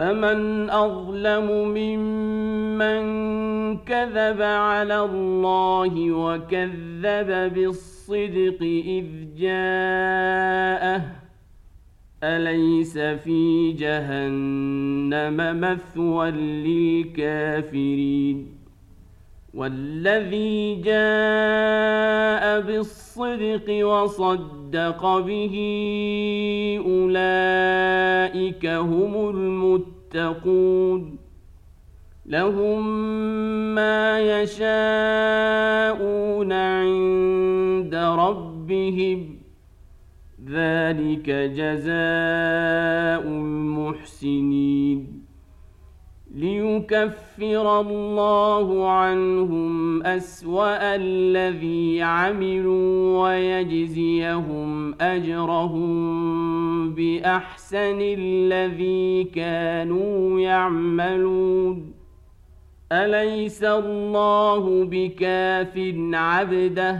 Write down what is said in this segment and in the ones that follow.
فمن أظلم ممن كذب على الله وكذب بالصدق إذ جاءه أليس في جهنم مثوى للكافرين والذي جاء بالصدق وصدق به أولئك هم المتقون لهم ما يشاءون عند ربهم ذلك جزاء المحسنين ليكفر الله عنهم أسوأ الذي عملوا ويجزيهم أجرهم بأحسن الذي كانوا يعملون أليس الله بكاف عبده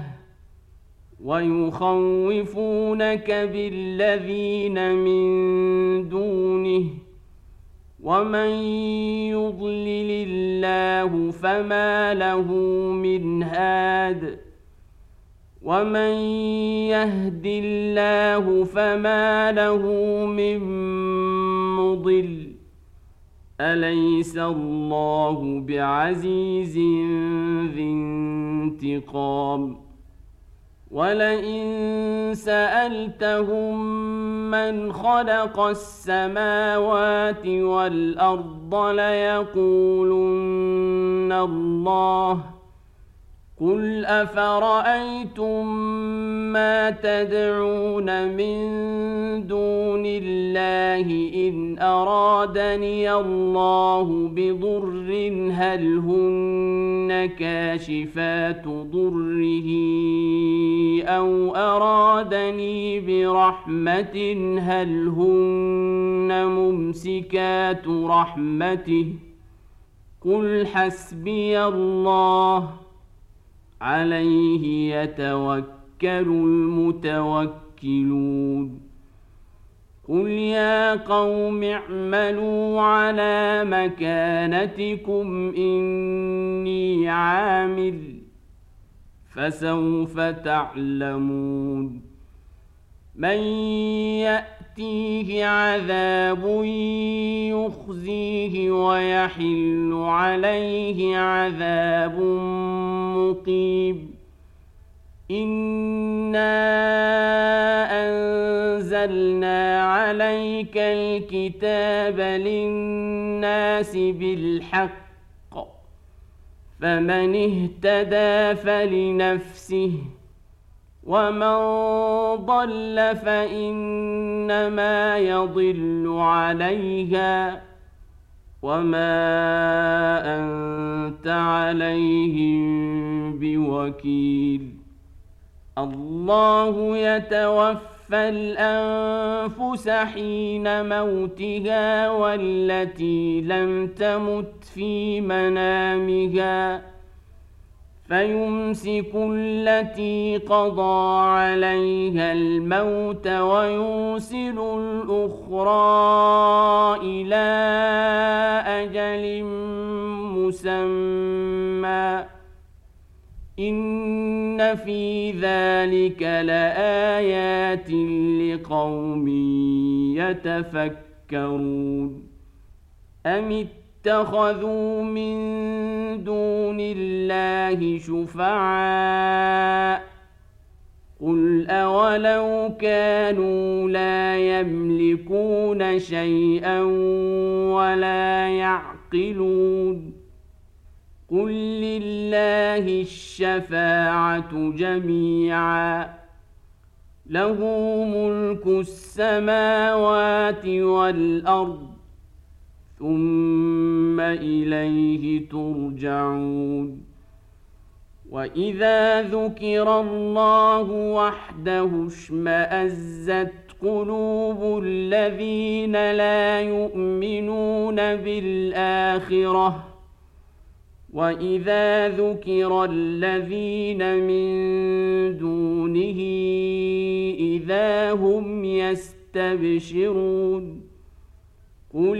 ويخوفونك بالذين من دونه ومن يضلل الله فما له من هاد ومن يهد الله فما له من مضل أليس الله بعزيز ذي انتقام ولئن سألتهم من خلق السماوات والأرض ليقولن الله قل أفرأيتم ما تدعون من دون الله إن أرادني الله بضر هل هن كاشفات ضره أو أرادني برحمة هل هن ممسكات رحمته قل حسبي الله عليه يتوكل المتوكلون قل يا قوم اعملوا على مكانتكم إني عامل فسوف تعلمون من يأتيه عذاب يخزيه ويحل عليه عذاب مقيم إنا أنزلنا عليك الكتاب للناس بالحق فمن اهتدى فلنفسه ومن ضل فإنما يضل عليها وما أنت عليهم بوكيل الله يتوفى الأنفس حين موتها والتي لم تمت في منامها فيمسك التي قضى عليها الموت ويرسل الأخرى إلى أجل مسمى إن في ذلك لآيات لقوم يتفكرون أم اتخذوا من دون الله شفعاء قل أولو كانوا لا يملكون شيئا ولا يعقلون قل لله الشفاعة جميعا له ملك السماوات والأرض ثم إليه ترجعون وإذا ذكر الله وحده اشمأزت قلوب الذين لا يؤمنون بالآخرة وإذا ذكر الذين من دونه إذا هم يستبشرون قل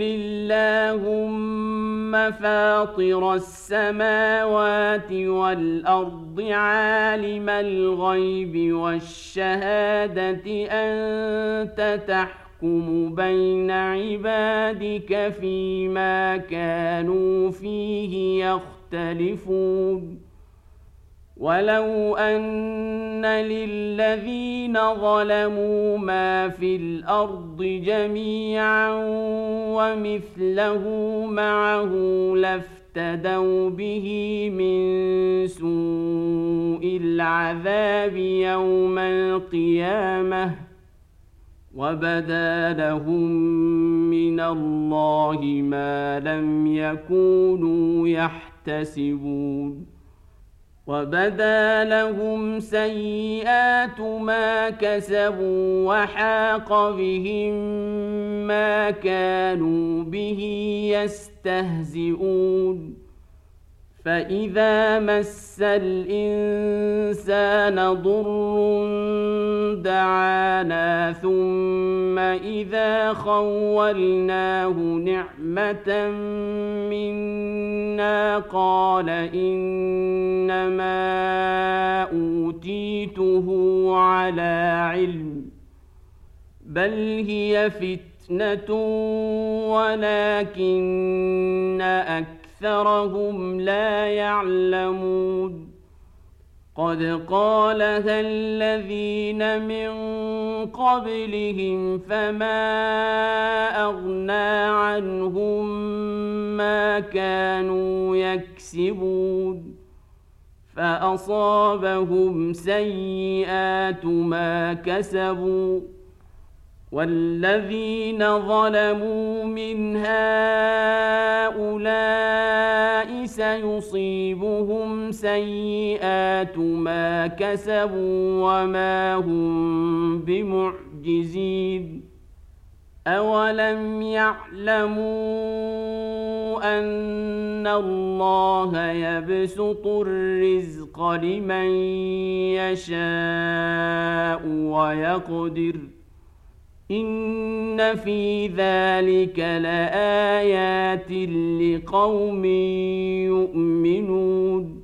اللهم فاطر السماوات والأرض عالم الغيب والشهادة أنت تحكم بين عبادك فيما كانوا فيه يختلفون ولو أن للذين ظلموا ما في الأرض جميعا ومثله معه لافتدوا به من سوء العذاب يوم القيامة وبدا لهم من الله ما لم يكونوا يحتسبون وبدا لهم سيئات ما كسبوا وحاق بهم ما كانوا به يستهزئون فإذا مس الإنسان ضر دعانا ثم إذا خولناه نعمة منا قال إنما أوتيته على علم بل هي فتنة ولكن أكثرهم لا يعلمون قد قالها الذين من قبلهم فما أغنى عنهم ما كانوا يكسبون فأصابهم سيئات ما كسبوا والذين ظلموا من هؤلاء سيصيبهم سيئات ما كسبوا وما هم بمعجزين أولم يعلموا أن الله يبسط الرزق لمن يشاء ويقدر إن في ذلك لآيات لقوم يؤمنون